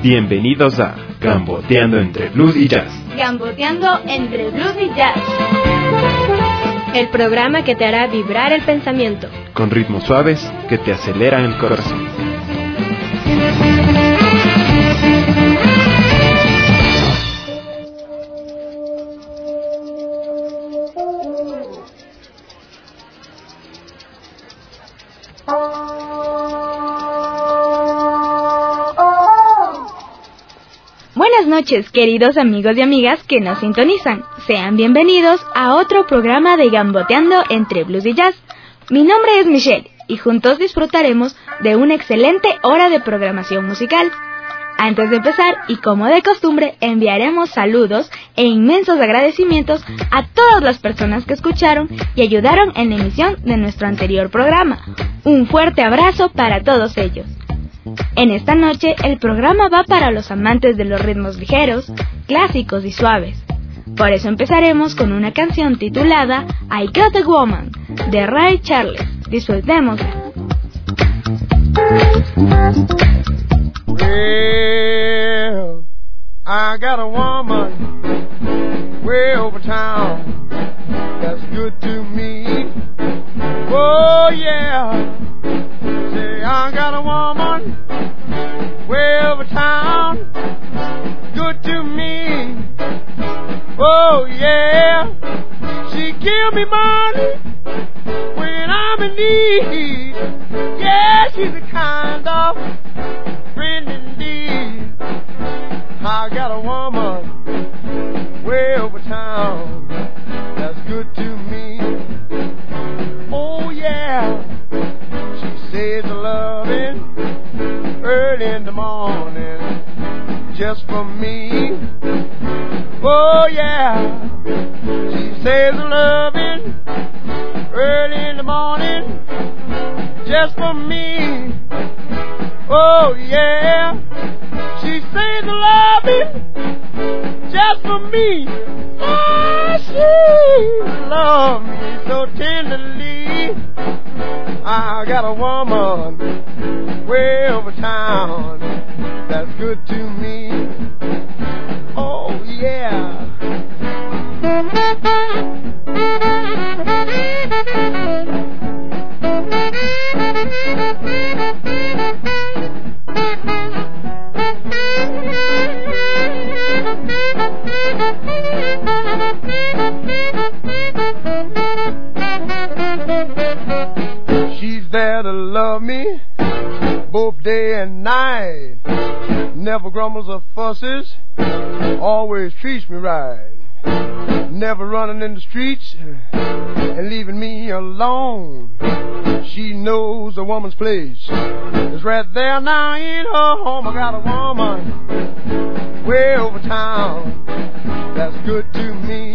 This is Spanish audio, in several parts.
Bienvenidos a Gamboteando entre Blues y Jazz. Gamboteando entre Blues y Jazz. El programa que te hará vibrar el pensamiento. Con ritmos suaves que te aceleran el corazón. Buenas noches, queridos amigos y amigas que nos sintonizan. Sean bienvenidos a otro programa de Gamboteando entre Blues y Jazz. Mi nombre es Michelle y juntos disfrutaremos de una excelente hora de programación musical. Antes de empezar, y como de costumbre, enviaremos saludos e inmensos agradecimientos a todas las personas que escucharon y ayudaron en la emisión de nuestro anterior programa. Un fuerte abrazo para todos ellos. En esta noche, el programa va para los amantes de los ritmos ligeros, clásicos y suaves. Por eso empezaremos con una canción titulada I Got a Woman, de Ray Charles. Disfrutémosla. Well, I got a woman way over town that's good to me. Oh yeah, say I got a woman way over town, good to me. Oh yeah, she give me money when I'm in need. Yeah, she's the kind of friend indeed. I got a woman way over town that's good to me. Oh yeah, she says the loving early in the morning just for me. Oh yeah, she says the loving early in the morning just for me. Oh yeah, she says the loving just for me. Oh, she loves me so tenderly. I got a woman way over town that's good to me. Oh yeah. She's there to love me both day and night. Never grumbles or fusses, always treats me right. Never running in the streets and leaving me alone. She knows a woman's place is right there now in her home. I got a woman way over town that's good to me.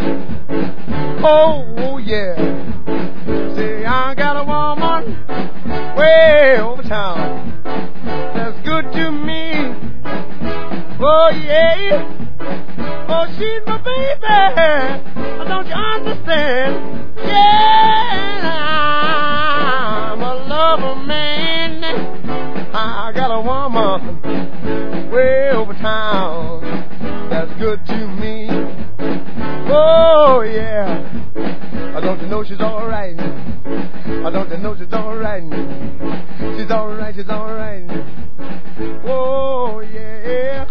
Oh yeah, say I got a woman way over town that's good to me. Oh yeah, oh she's my baby, don't you understand? Yeah, I'm a lover man. I got a woman way over town that's good to me. Oh yeah, don't you know she's alright? Don't you know she's alright? She's alright, she's alright. Oh yeah.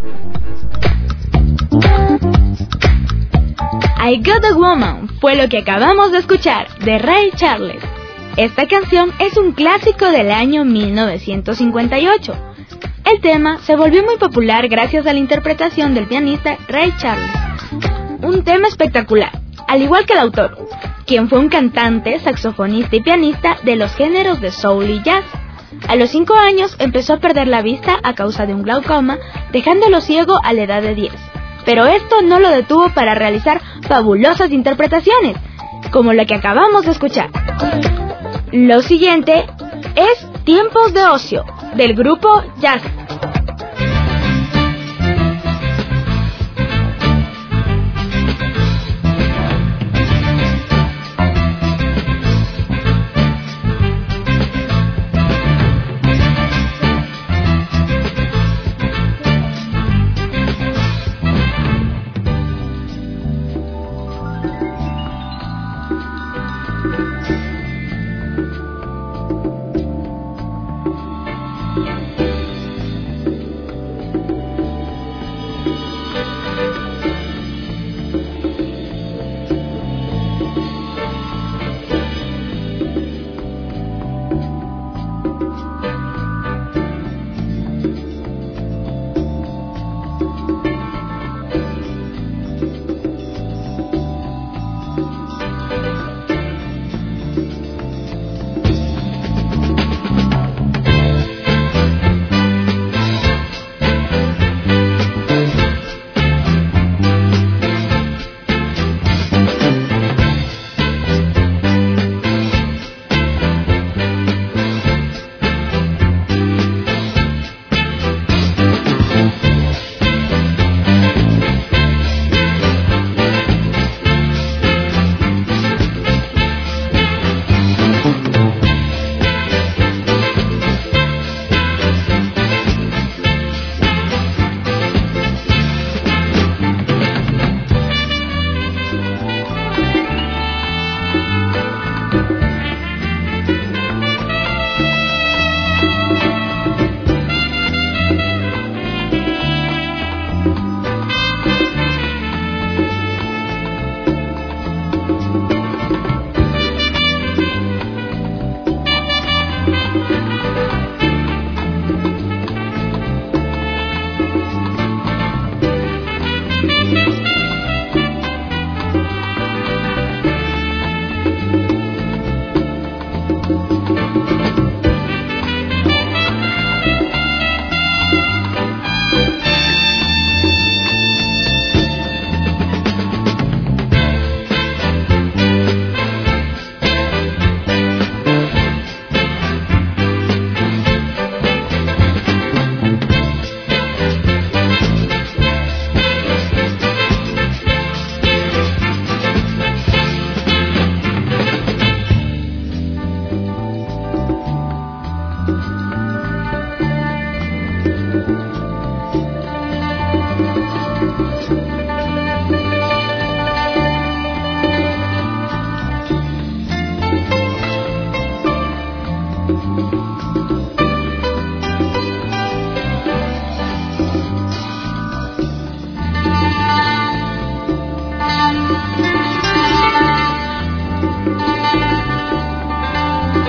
I Got a Woman fue lo que acabamos de escuchar de Ray Charles. Esta canción es un clásico del año 1958. El tema se volvió muy popular gracias a la interpretación del pianista Ray Charles. Un tema espectacular, al igual que el autor, quien fue un cantante, saxofonista y pianista de los géneros de soul y jazz. A los 5 años empezó a perder la vista a causa de un glaucoma, dejándolo ciego a la edad de 10. Pero esto no lo detuvo para realizar fabulosas interpretaciones, como la que acabamos de escuchar. Lo siguiente es Tiempos de Ocio, del grupo Jazz.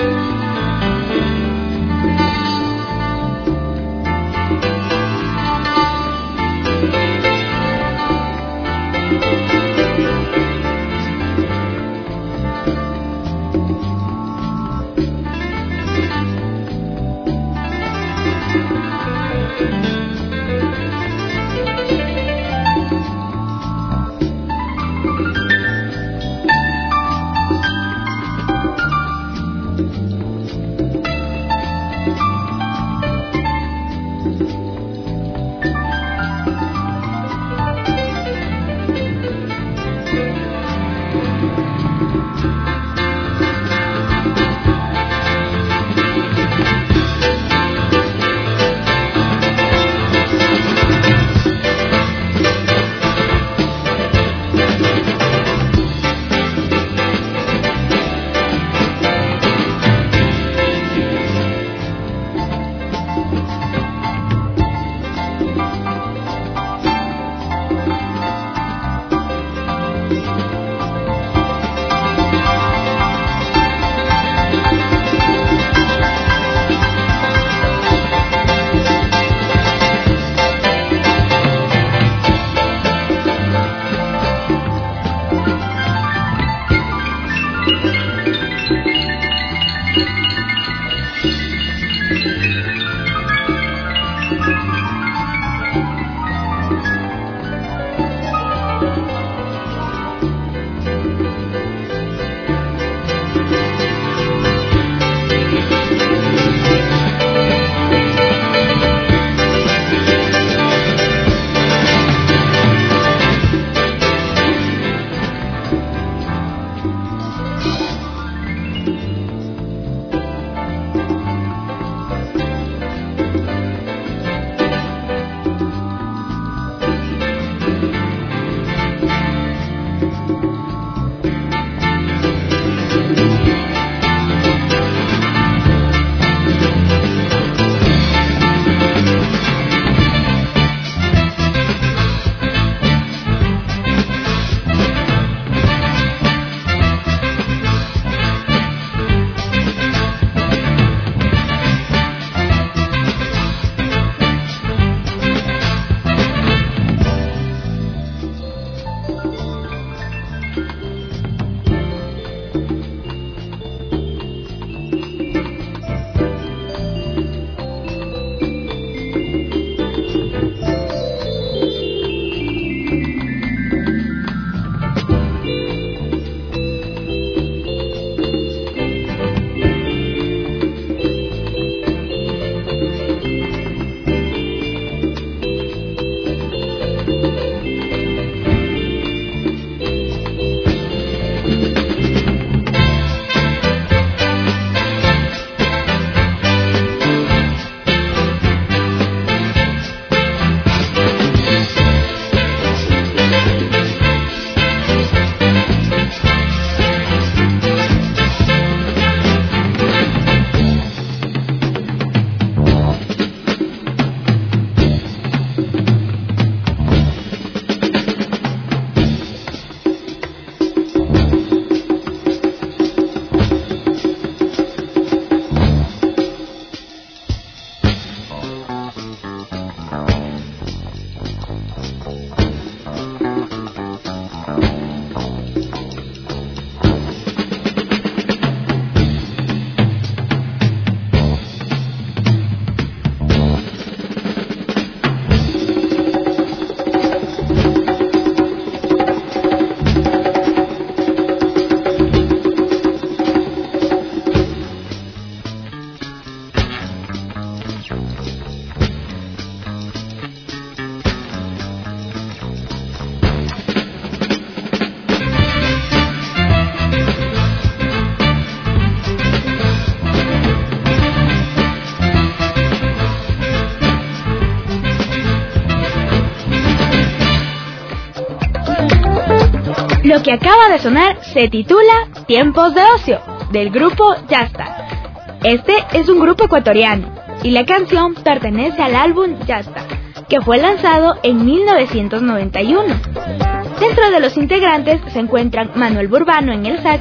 Lo que acaba de sonar se titula Tiempos de Ocio, del grupo Yasta. Este es un grupo ecuatoriano y la canción pertenece al álbum Yasta, que fue lanzado en 1991. Dentro de los integrantes se encuentran Manuel Burbano en el saxo,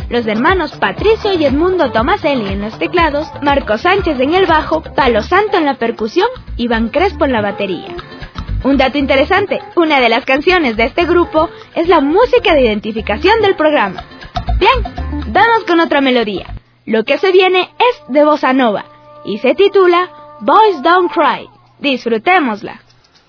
los hermanos Patricio y Edmundo Tomaselli en los teclados, Marco Sánchez en el bajo, Palo Santo en la percusión, Iván Crespo en la batería. Un dato interesante, una de las canciones de este grupo es la música de identificación del programa. Bien, vamos con otra melodía. Lo que se viene es de Bossa Nova y se titula Boys Don't Cry. Disfrutémosla.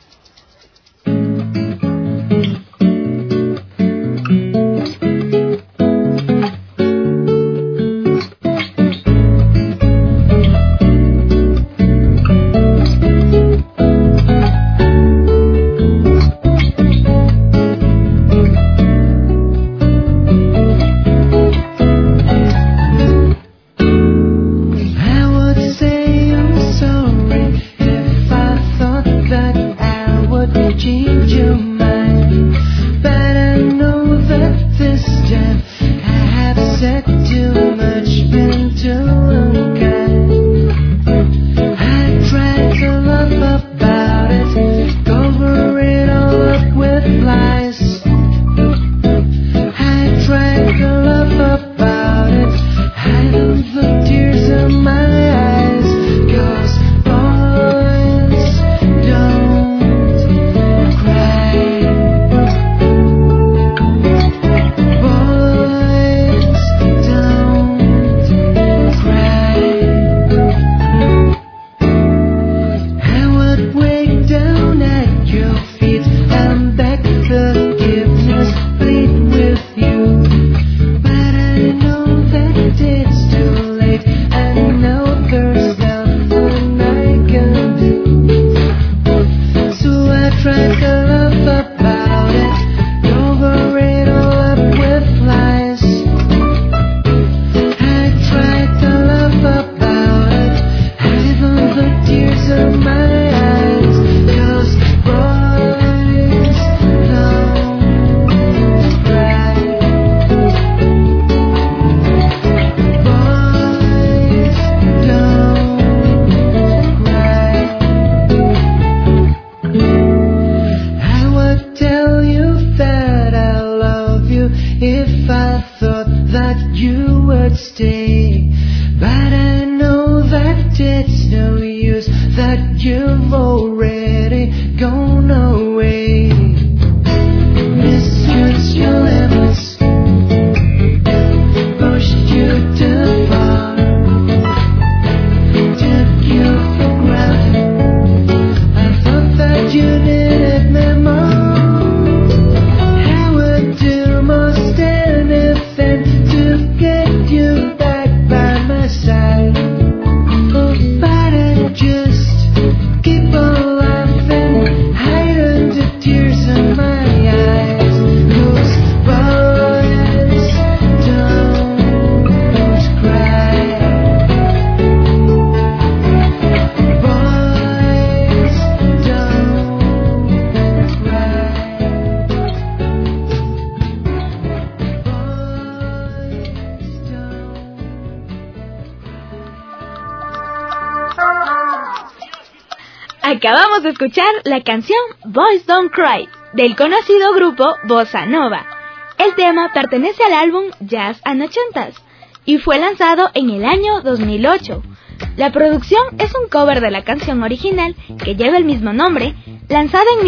Acabamos de escuchar la canción Boys Don't Cry del conocido grupo Bossa Nova. El tema pertenece al álbum Jazz and Ochentas y fue lanzado en el año 2008. La producción es un cover de la canción original que lleva el mismo nombre, lanzada en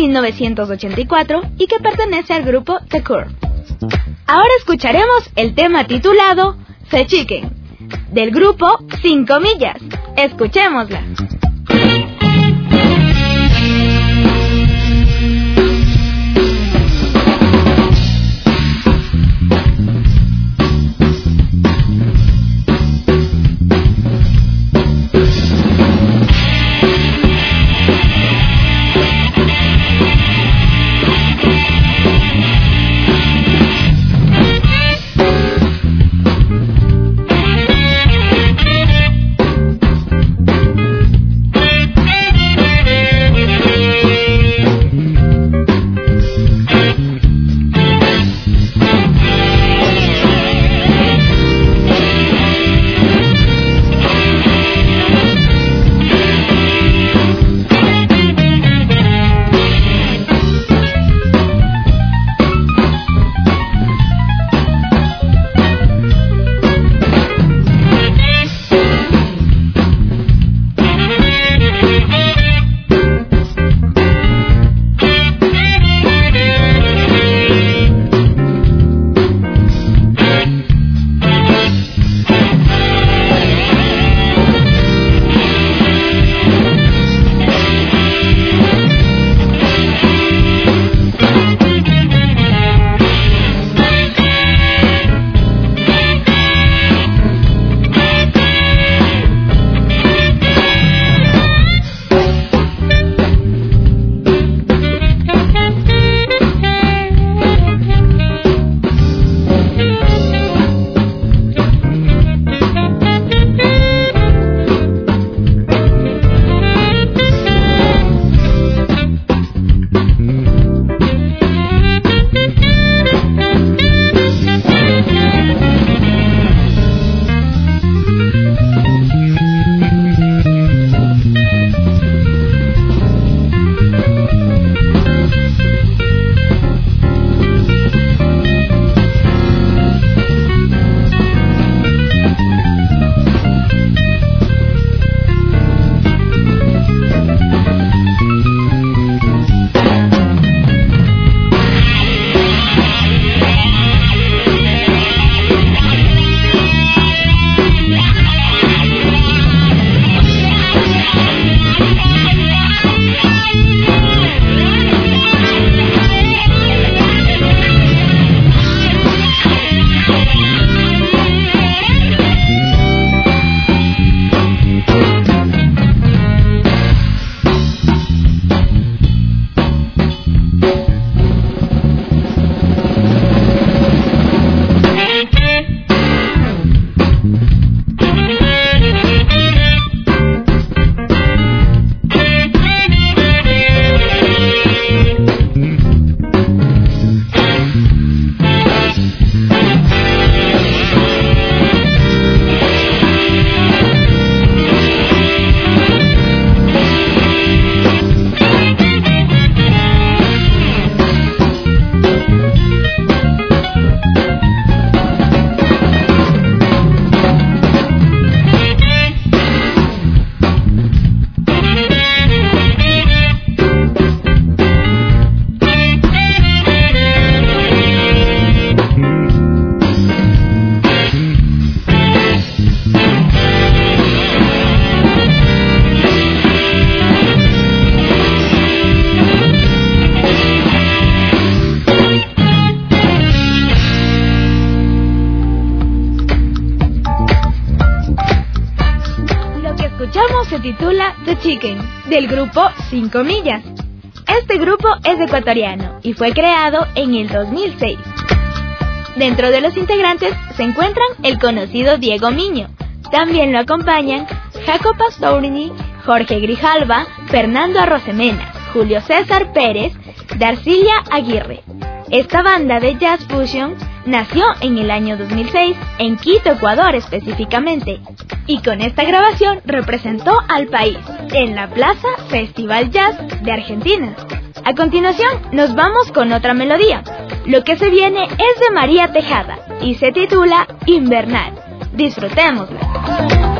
1984 y que pertenece al grupo The Cure. Ahora escucharemos el tema titulado The Chicken del grupo 5 Millas. Escuchémosla. escuchamos se titula The Chicken, del grupo 5 Millas. Este grupo es ecuatoriano y fue creado en el 2006. Dentro de los integrantes se encuentran el conocido Diego Miño. También lo acompañan Jaco Pastorini, Jorge Grijalva, Fernando Arrosemena, Julio César Pérez, Darcilia Aguirre. Esta banda de jazz fusion nació en el año 2006, en Quito, Ecuador específicamente, y con esta grabación representó al país en la Plaza Festival Jazz de Argentina. A continuación nos vamos con otra melodía. Lo que se viene es de María Tejada y se titula Invernal. Disfrutémosla.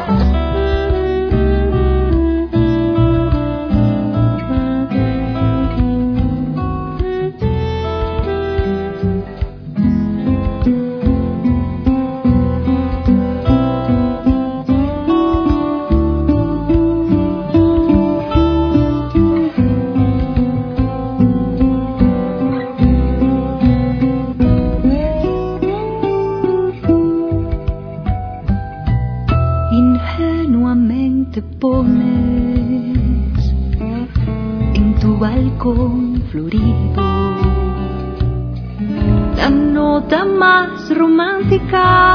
Balcón florido, la nota más romántica,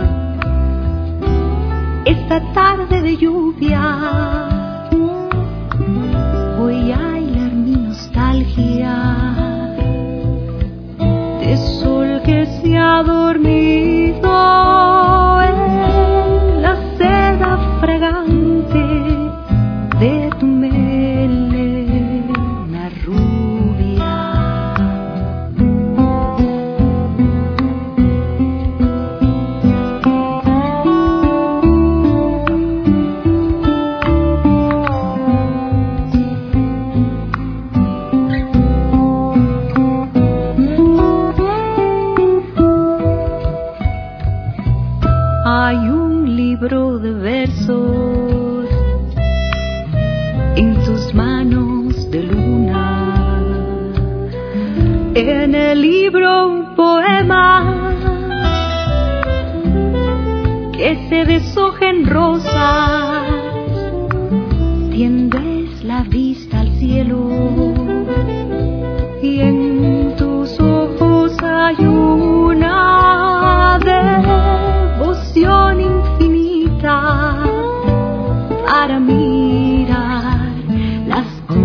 esta tarde de lluvia, voy a hilar mi nostalgia de sol que se ha dormido en la seda fragante de tu en el libro un poema que se deshoja en rosas, tiendes la vista al cielo y en tus ojos hay una devoción infinita para mirar las cosas.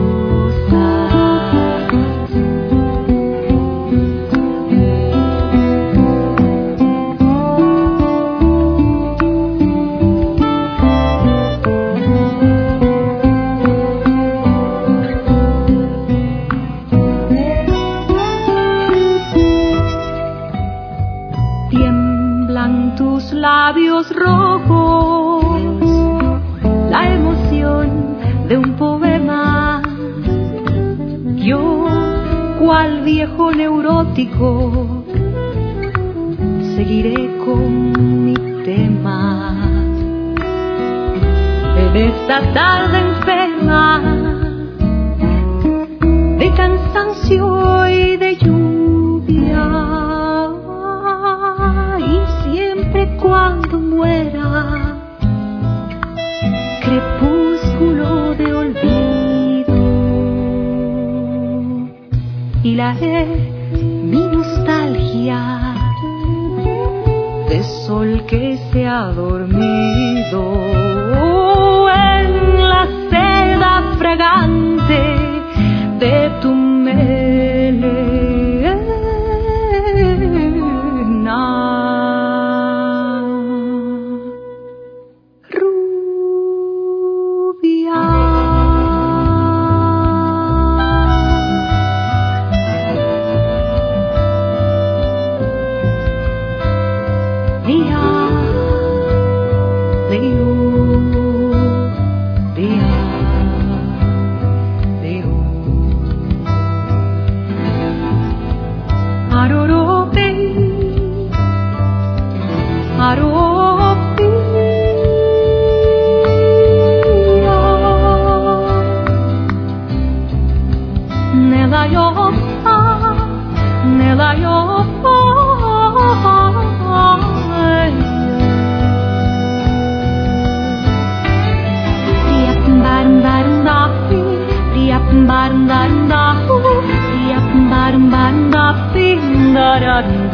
Labios rojos, la emoción de un poema. Yo, cual viejo neurótico, seguiré con mi tema. En esta tarde enferma de cansancio y de lluvia, cuando muera, crepúsculo de olvido, hilaré mi nostalgia de sol que se ha dormido en la seda fragante de tu melena.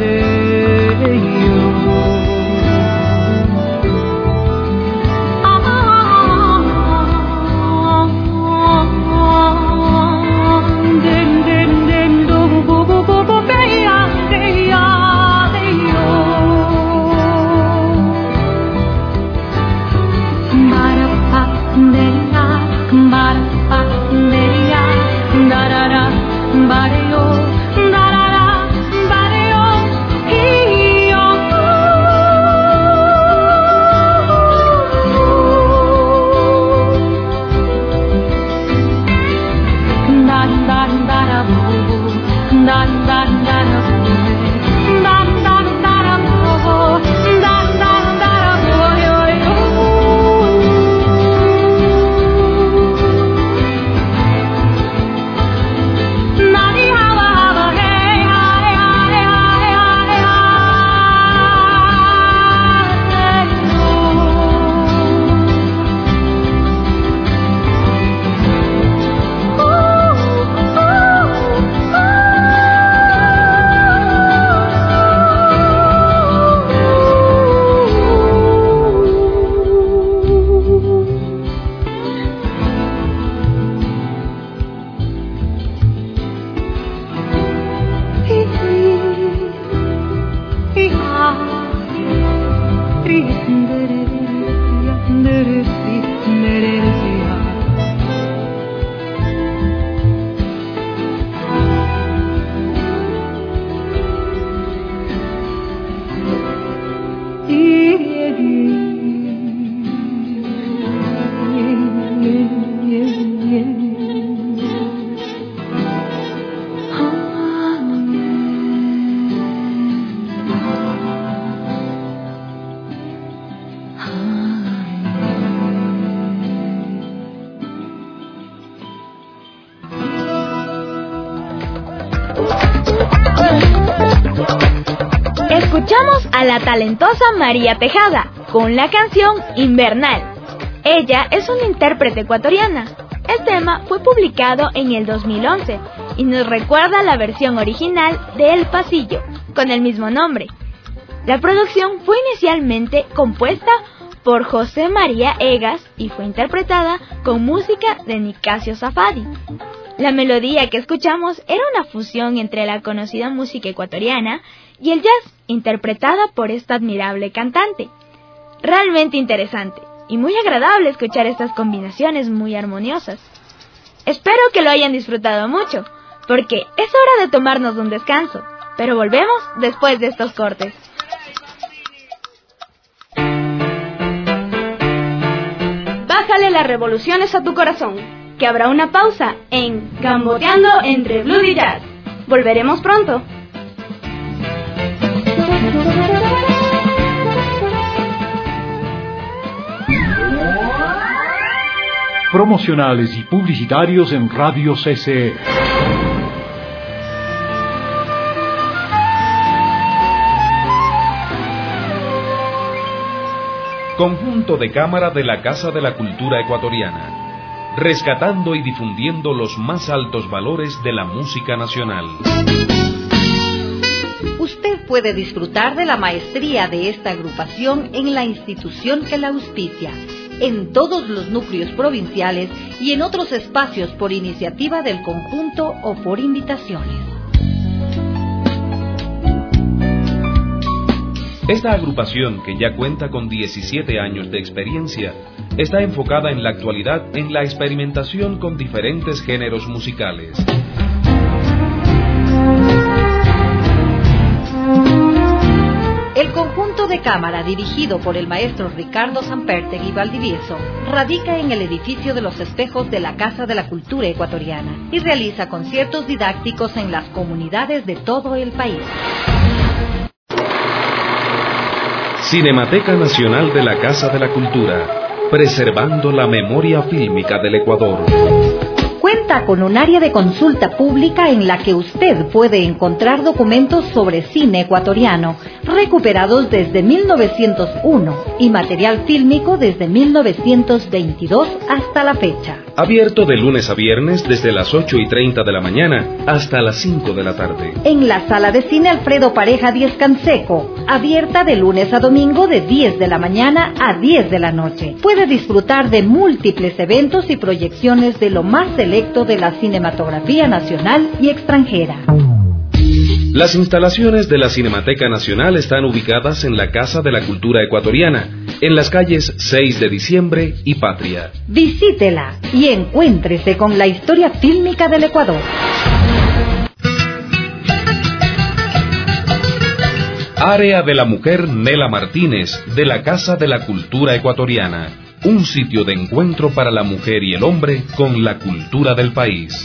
Escuchamos a la talentosa María Tejada con la canción Invernal. Ella es una intérprete ecuatoriana. El tema fue publicado en el 2011 y nos recuerda la versión original de El Pasillo, con el mismo nombre. La producción fue inicialmente compuesta por José María Egas y fue interpretada con música de Nicasio Safadi. La melodía que escuchamos era una fusión entre la conocida música ecuatoriana y el jazz, interpretada por esta admirable cantante. Realmente interesante y muy agradable escuchar estas combinaciones muy armoniosas. Espero que lo hayan disfrutado mucho, porque es hora de tomarnos un descanso, pero volvemos después de estos cortes. Bájale las revoluciones a tu corazón, que habrá una pausa en Gamboteando entre Blues y Jazz. Volveremos pronto. Promocionales y publicitarios en Radio CCE. Conjunto de cámara de la Casa de la Cultura Ecuatoriana, rescatando y difundiendo los más altos valores de la música nacional. Usted puede disfrutar de la maestría de esta agrupación en la institución que la auspicia, en todos los núcleos provinciales y en otros espacios por iniciativa del conjunto o por invitaciones. Esta agrupación, que ya cuenta con 17 años de experiencia, está enfocada en la actualidad en la experimentación con diferentes géneros musicales. El conjunto de cámara, dirigido por el maestro Ricardo Sampertegui Valdivieso, radica en el edificio de los espejos de la Casa de la Cultura Ecuatoriana y realiza conciertos didácticos en las comunidades de todo el país. Cinemateca Nacional de la Casa de la Cultura, preservando la memoria fílmica del Ecuador. Cuenta con un área de consulta pública en la que usted puede encontrar documentos sobre cine ecuatoriano, recuperados desde 1901 y material fílmico desde 1922 hasta la fecha. Abierto de lunes a viernes desde las 8:30 de la mañana hasta las 5 de la tarde. En la sala de cine Alfredo Pareja 10 Canseco, abierta de lunes a domingo de 10 de la mañana a 10 de la noche. Puede disfrutar de múltiples eventos y proyecciones de lo más selecto de la cinematografía nacional y extranjera. Las instalaciones de la Cinemateca Nacional están ubicadas en la Casa de la Cultura Ecuatoriana, en las calles 6 de Diciembre y Patria. Visítela y encuéntrese con la historia fílmica del Ecuador. Área de la Mujer Nela Martínez, de la Casa de la Cultura Ecuatoriana. Un sitio de encuentro para la mujer y el hombre con la cultura del país.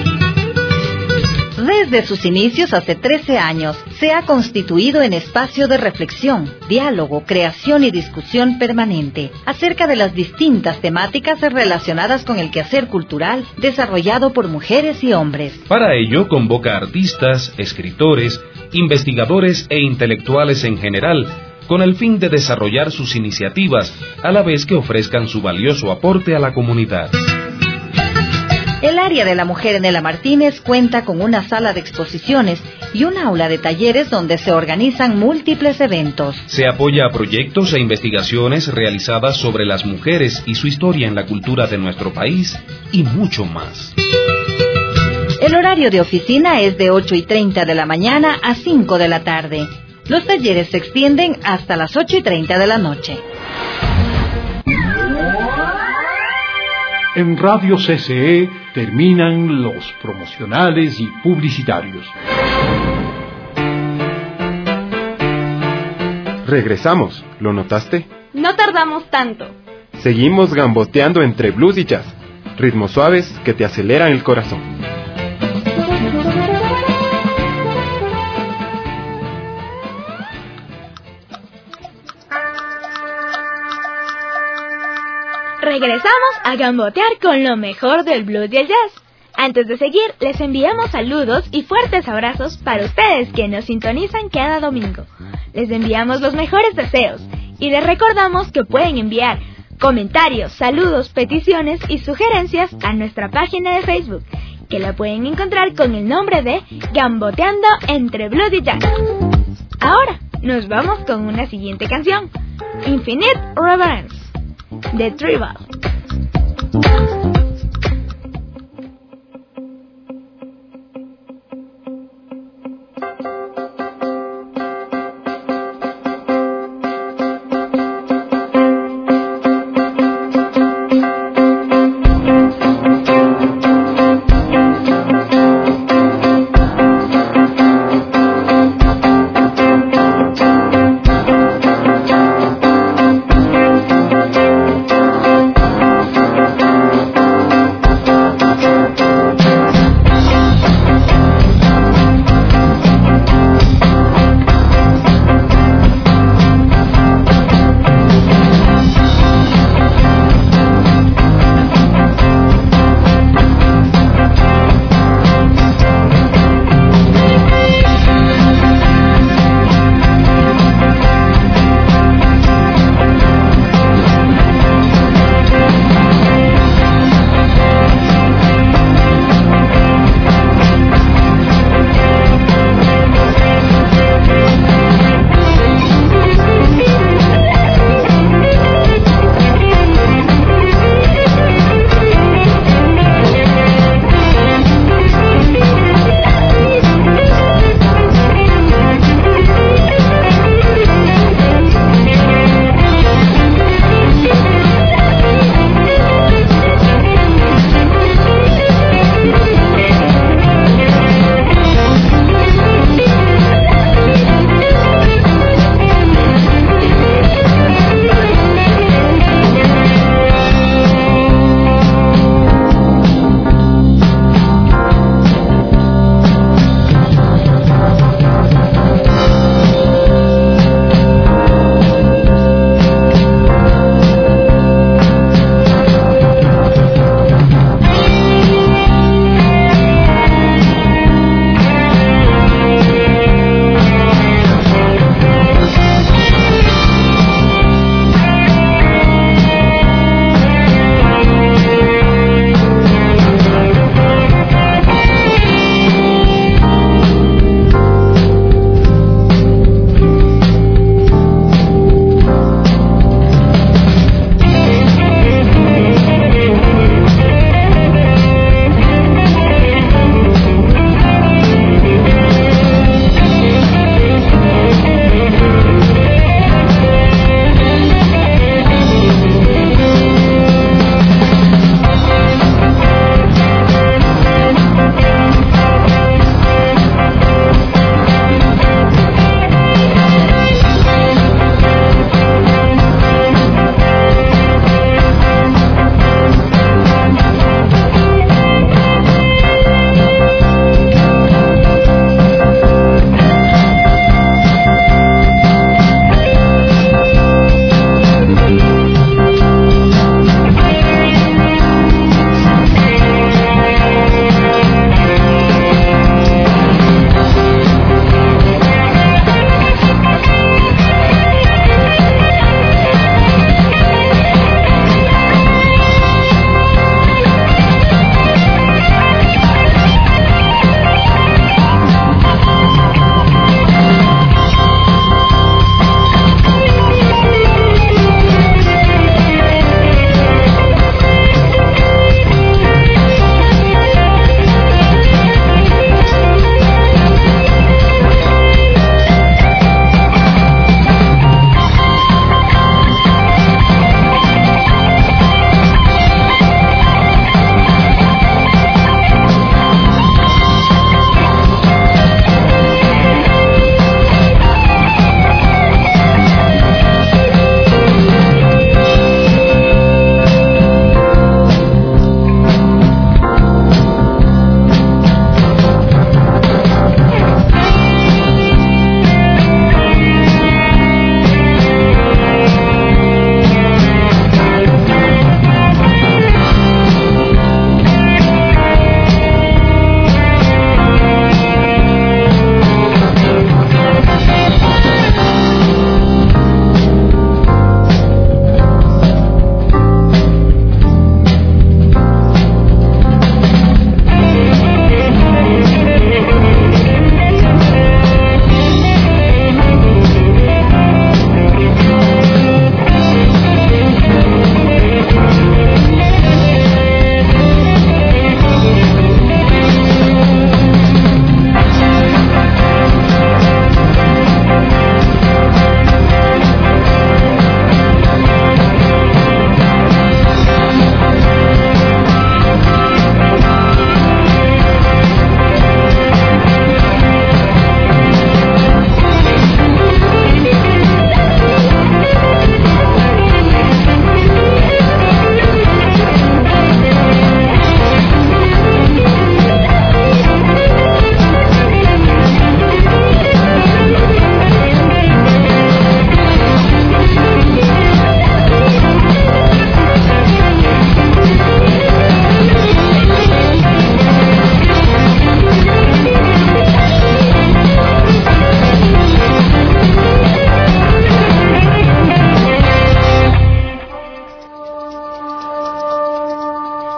Desde sus inicios hace 13 años, se ha constituido en espacio de reflexión, diálogo, creación y discusión permanente acerca de las distintas temáticas relacionadas con el quehacer cultural desarrollado por mujeres y hombres. Para ello, convoca a artistas, escritores, investigadores e intelectuales en general, con el fin de desarrollar sus iniciativas, a la vez que ofrezcan su valioso aporte a la comunidad. El área de la mujer Nela Martínez cuenta con una sala de exposiciones y un aula de talleres donde se organizan múltiples eventos. Se apoya a proyectos e investigaciones realizadas sobre las mujeres y su historia en la cultura de nuestro país y mucho más. El horario de oficina es de 8:30 de la mañana a 5 de la tarde. Los talleres se extienden hasta las 8:30 de la noche. En Radio CCE terminan los promocionales y publicitarios. Regresamos, ¿lo notaste? No tardamos tanto. Seguimos gamboteando entre blues y jazz, ritmos suaves que te aceleran el corazón. Regresamos a gambotear con lo mejor del blues y el jazz. Antes de seguir, les enviamos saludos y fuertes abrazos para ustedes que nos sintonizan cada domingo. Les enviamos los mejores deseos y les recordamos que pueden enviar comentarios, saludos, peticiones y sugerencias a nuestra página de Facebook, que la pueden encontrar con el nombre de Gamboteando entre Blues y Jazz. Ahora nos vamos con una siguiente canción, Infinite Reverence, de Tribal.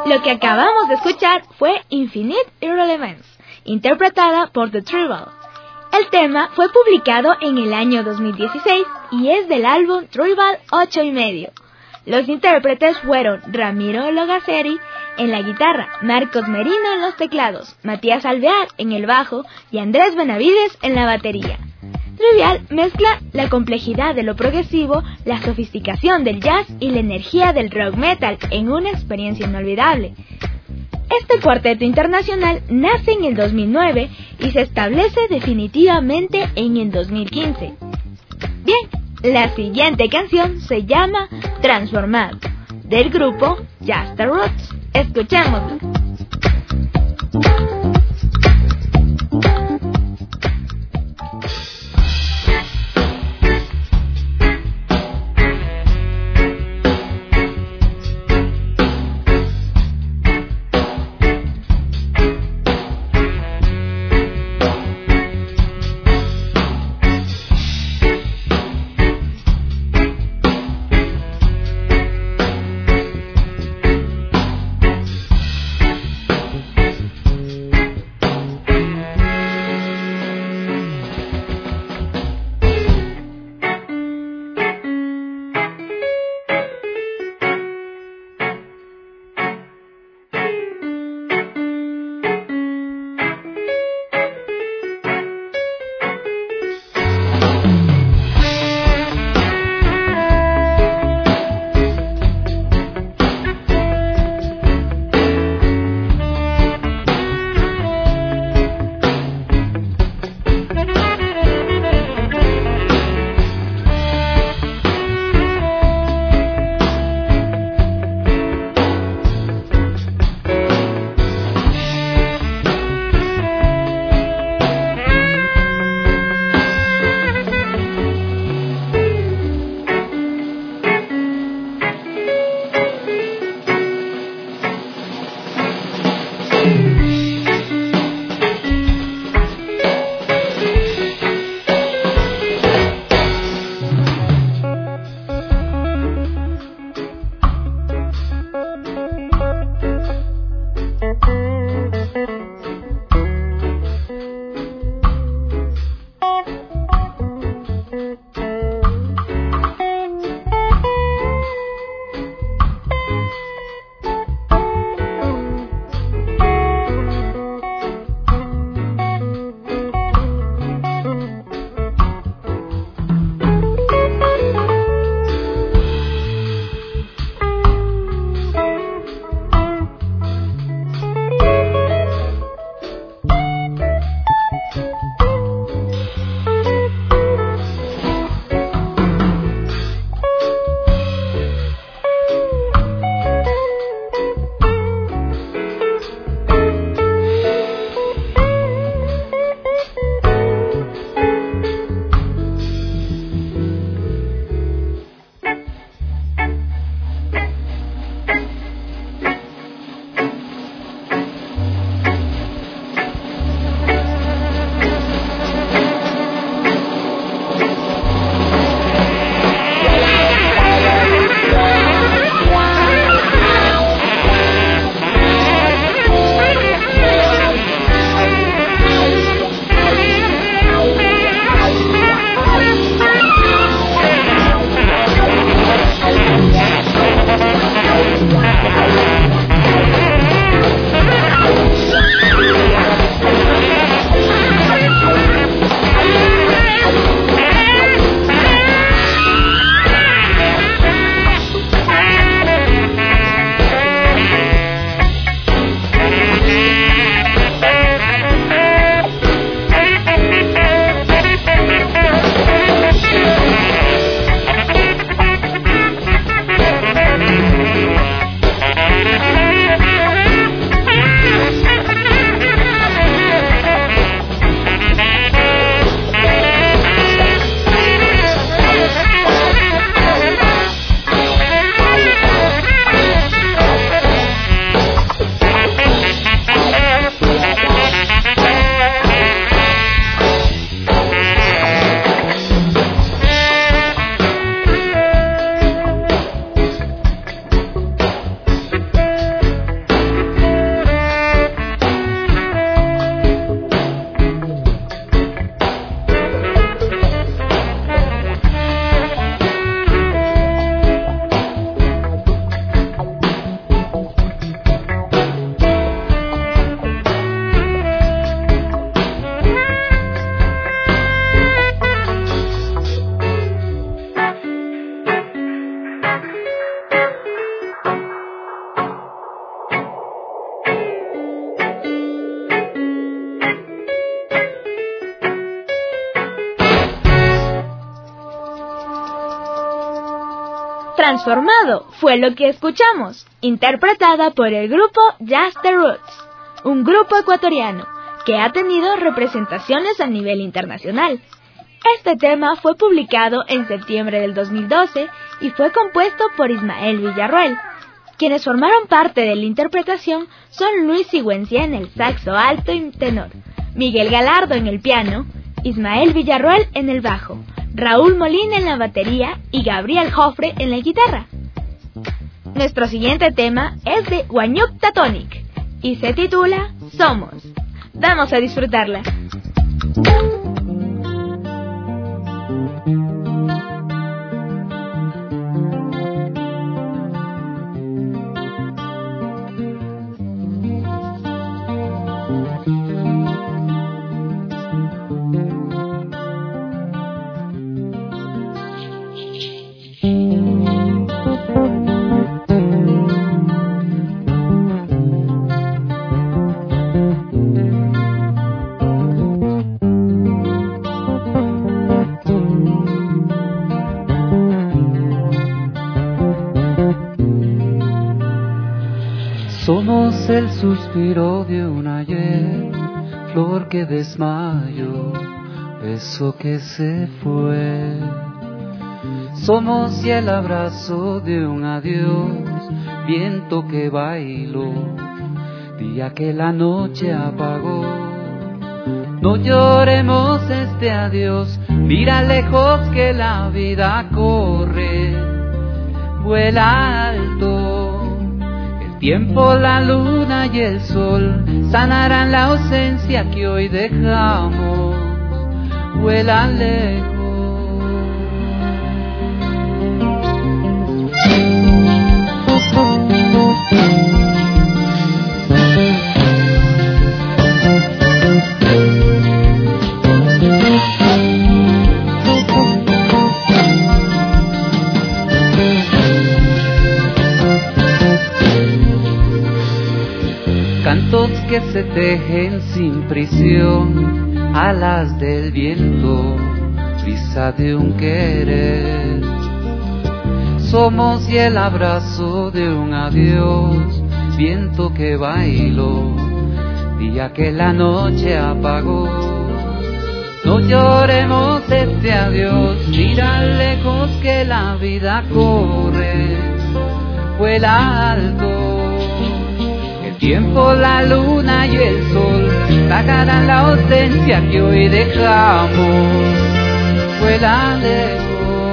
Lo que acabamos de escuchar fue Infinite Irrelevance, interpretada por The Tribal. El tema fue publicado en el año 2016 y es del álbum Tribal 8,5. Los intérpretes fueron Ramiro Logaceri en la guitarra, Marcos Merino en los teclados, Matías Alvear en el bajo y Andrés Benavides en la batería. Trivial mezcla la complejidad de lo progresivo, la sofisticación del jazz y la energía del rock metal en una experiencia inolvidable. Este cuarteto internacional nace en el 2009 y se establece definitivamente en el 2015. Bien, la siguiente canción se llama Transformado, del grupo Just the Roots. Escuchémosla. Transformado fue lo que escuchamos, interpretada por el grupo Just the Roots, un grupo ecuatoriano que ha tenido representaciones a nivel internacional. Este tema fue publicado en septiembre del 2012 y fue compuesto por Ismael Villarroel. Quienes formaron parte de la interpretación son Luis Sigüencia en el saxo alto y tenor, Miguel Galardo en el piano, Ismael Villarroel en el bajo, Raúl Molina en la batería y Gabriel Jofre en la guitarra. Nuestro siguiente tema es de Guanyuk Tatonic y se titula Somos. Vamos a disfrutarla. Somos el suspiro de un ayer, flor que desmayó, beso que se fue. Somos y el abrazo de un adiós, viento que bailó, día que la noche apagó. No lloremos este adiós, mira lejos que la vida corre, vuela alto. Tiempo, la luna y el sol sanarán la ausencia que hoy dejamos. Vuela lejos. Cantos que se tejen sin prisión, alas del viento, brisa de un querer. Somos y el abrazo de un adiós, viento que bailó, día que la noche apagó. No lloremos este adiós, mira lejos que la vida corre, vuela alto. Tiempo, la luna y el sol sacarán la ausencia que hoy dejamos. Vuela lejos.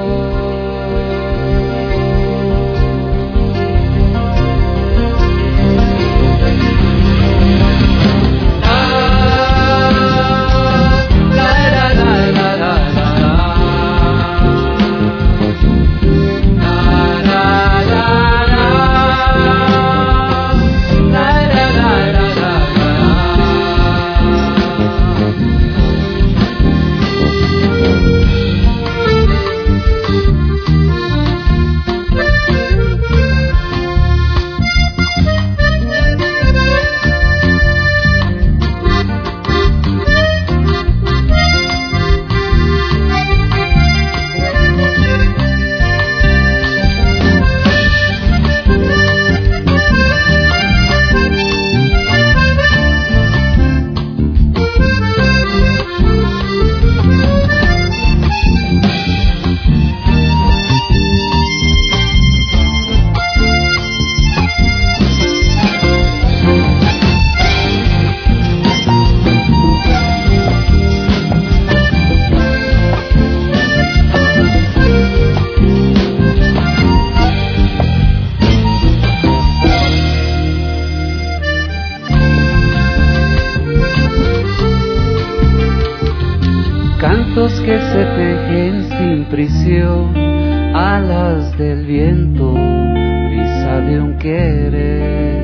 Que se tejen sin prisión, alas del viento, brisa de un querer.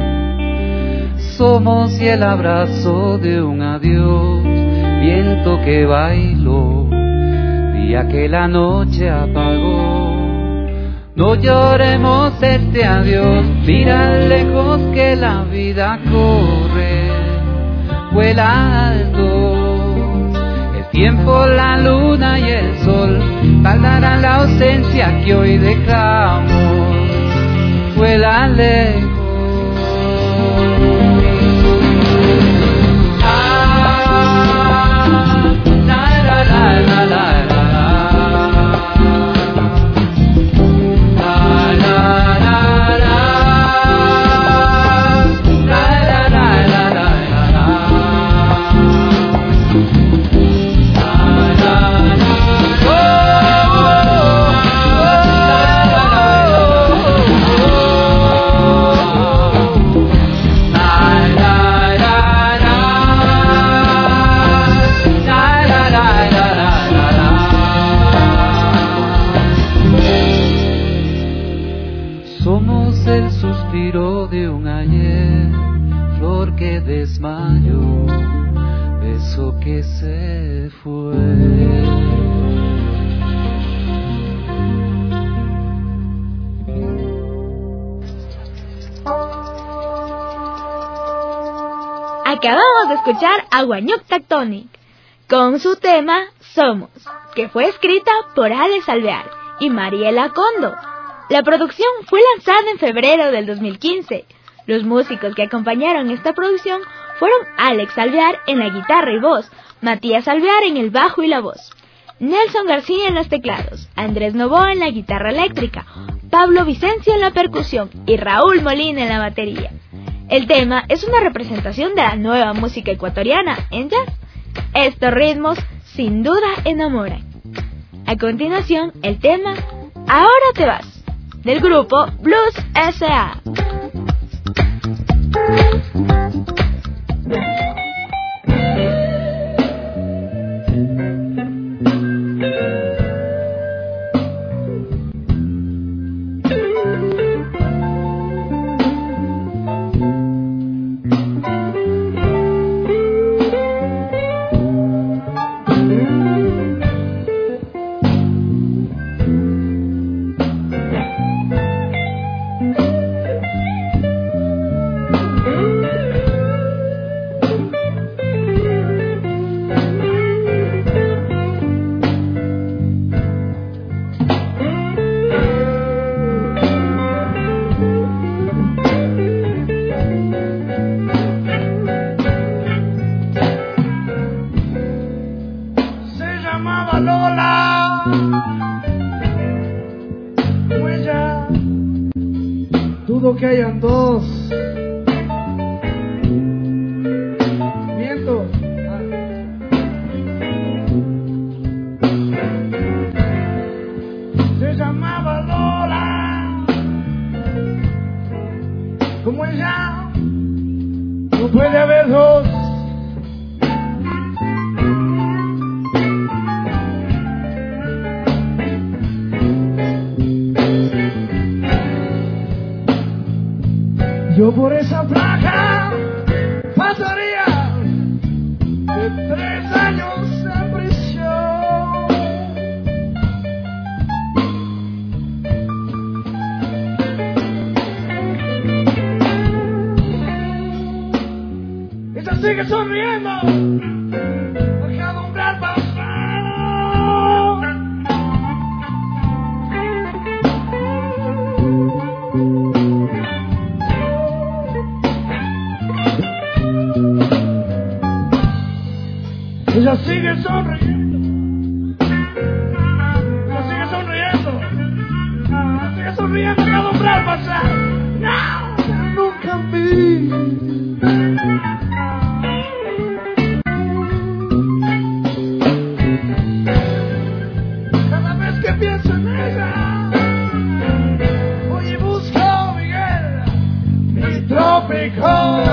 Somos y el abrazo de un adiós, viento que bailó, día que la noche apagó. No lloremos este adiós, mira lejos que la vida corre, vuela alto. Tiempo, la luna y el sol tardarán la ausencia que hoy dejamos. vuelan lejos. De un ayer, flor que desmayó, beso que se fue. Acabamos de escuchar a Guañuc Tectonic con su tema Somos, que fue escrita por Alex Alvear y Mariela Condo. La producción fue lanzada en febrero del 2015. Los músicos que acompañaron esta producción fueron Alex Alvear en la guitarra y voz, Matías Alvear en el bajo y la voz, Nelson García en los teclados, Andrés Novoa en la guitarra eléctrica, Pablo Vicencio en la percusión y Raúl Molina en la batería. El tema es una representación de la nueva música ecuatoriana en jazz. Estos ritmos sin duda enamoran. A continuación, el tema Ahora te vas, del grupo Blues S.A. Que hayan dos. Miento. Se llamaba Lola. Como ella, no puede haber dos. Yo por esa placa pasaría de 3 años en prisión. Ella sigue sonriendo por cada umbral pasado. Ella sigue sonriendo. Ella sigue sonriendo. Ella sigue sonriendo cada umbral pasar. No, nunca vi. Cada vez que pienso en ella, voy y busco Miguel, mi trópico.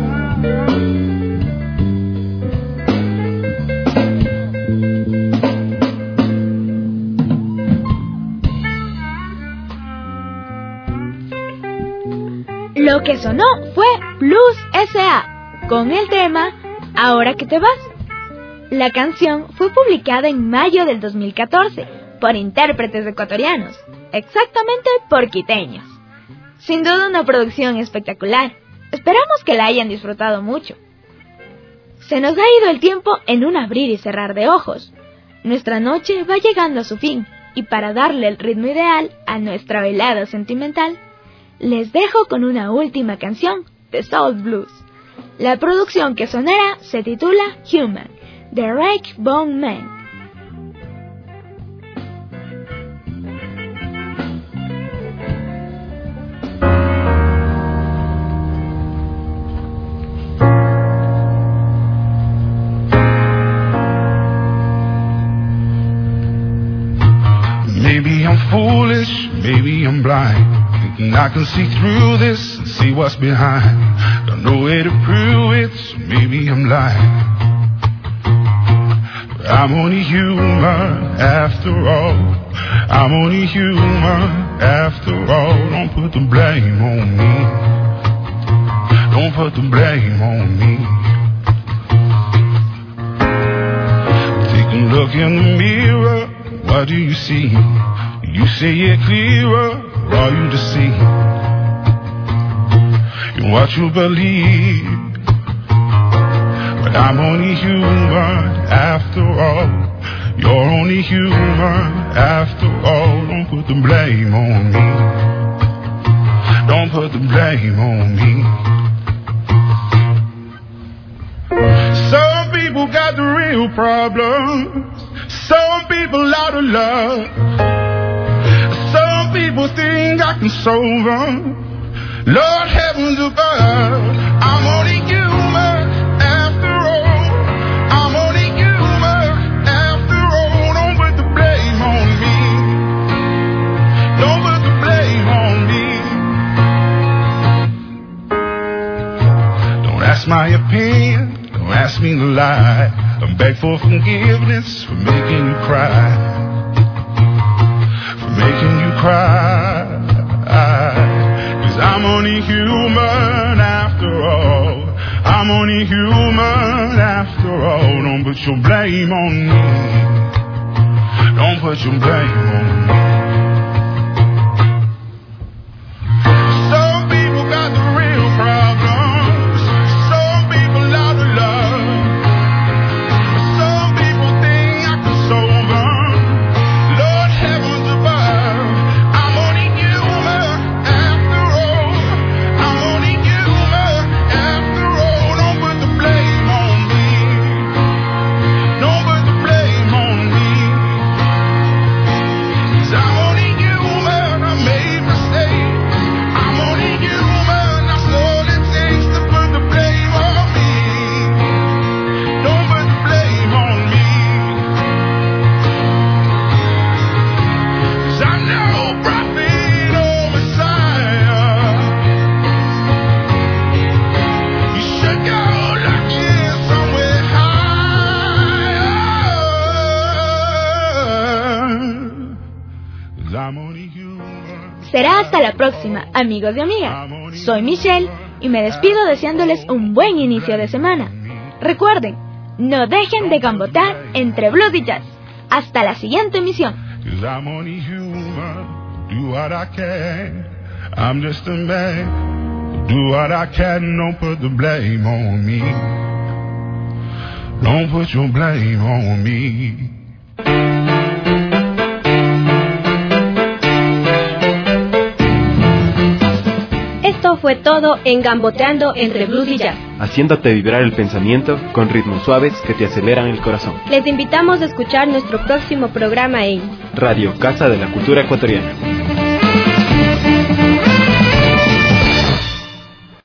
Lo que sonó fue Blues S.A. con el tema Ahora que te vas. La canción fue publicada en mayo del 2014 por intérpretes ecuatorianos, exactamente por quiteños. Sin duda una producción espectacular. Esperamos que la hayan disfrutado mucho. Se nos ha ido el tiempo en un abrir y cerrar de ojos. Nuestra noche va llegando a su fin y para darle el ritmo ideal a nuestra velada sentimental, les dejo con una última canción de Soul Blues. La producción que sonará se titula Human, de Rake Bone Man. Maybe I'm foolish, maybe I'm blind, thinking I can see through this and see what's behind. Don't know where to prove it, so maybe I'm lying. But I'm only human after all. I'm only human after all. Don't put the blame on me. Don't put the blame on me. Take a look in the mirror. What do you see? You see it clearer, or are you deceived in what you believe? But I'm only human after all. You're only human after all. Don't put the blame on me. Don't put the blame on me. Some people got the real problems. Some people out of love. Some people think I can solve them. Lord heavens above, I'm only human after all. I'm only human after all. Don't put the blame on me. Don't put the blame on me. Don't ask my opinion. Don't ask me to lie. I beg for forgiveness for making you cry, for making you cry. 'Cause I'm only human after all. I'm only human after all. Don't put your blame on me. Don't put your blame on me. Some people got the real problems. Some people out of love. Será hasta la próxima, amigos y amigas. Soy Michelle y me despido deseándoles un buen inicio de semana. Recuerden, no dejen de gambotear entre blues y jazz. Hasta la siguiente emisión. Esto fue todo en Gamboteando entre Blues y Jazz, haciéndote vibrar el pensamiento con ritmos suaves que te aceleran el corazón. Les invitamos a escuchar nuestro próximo programa en Radio Casa de la Cultura Ecuatoriana.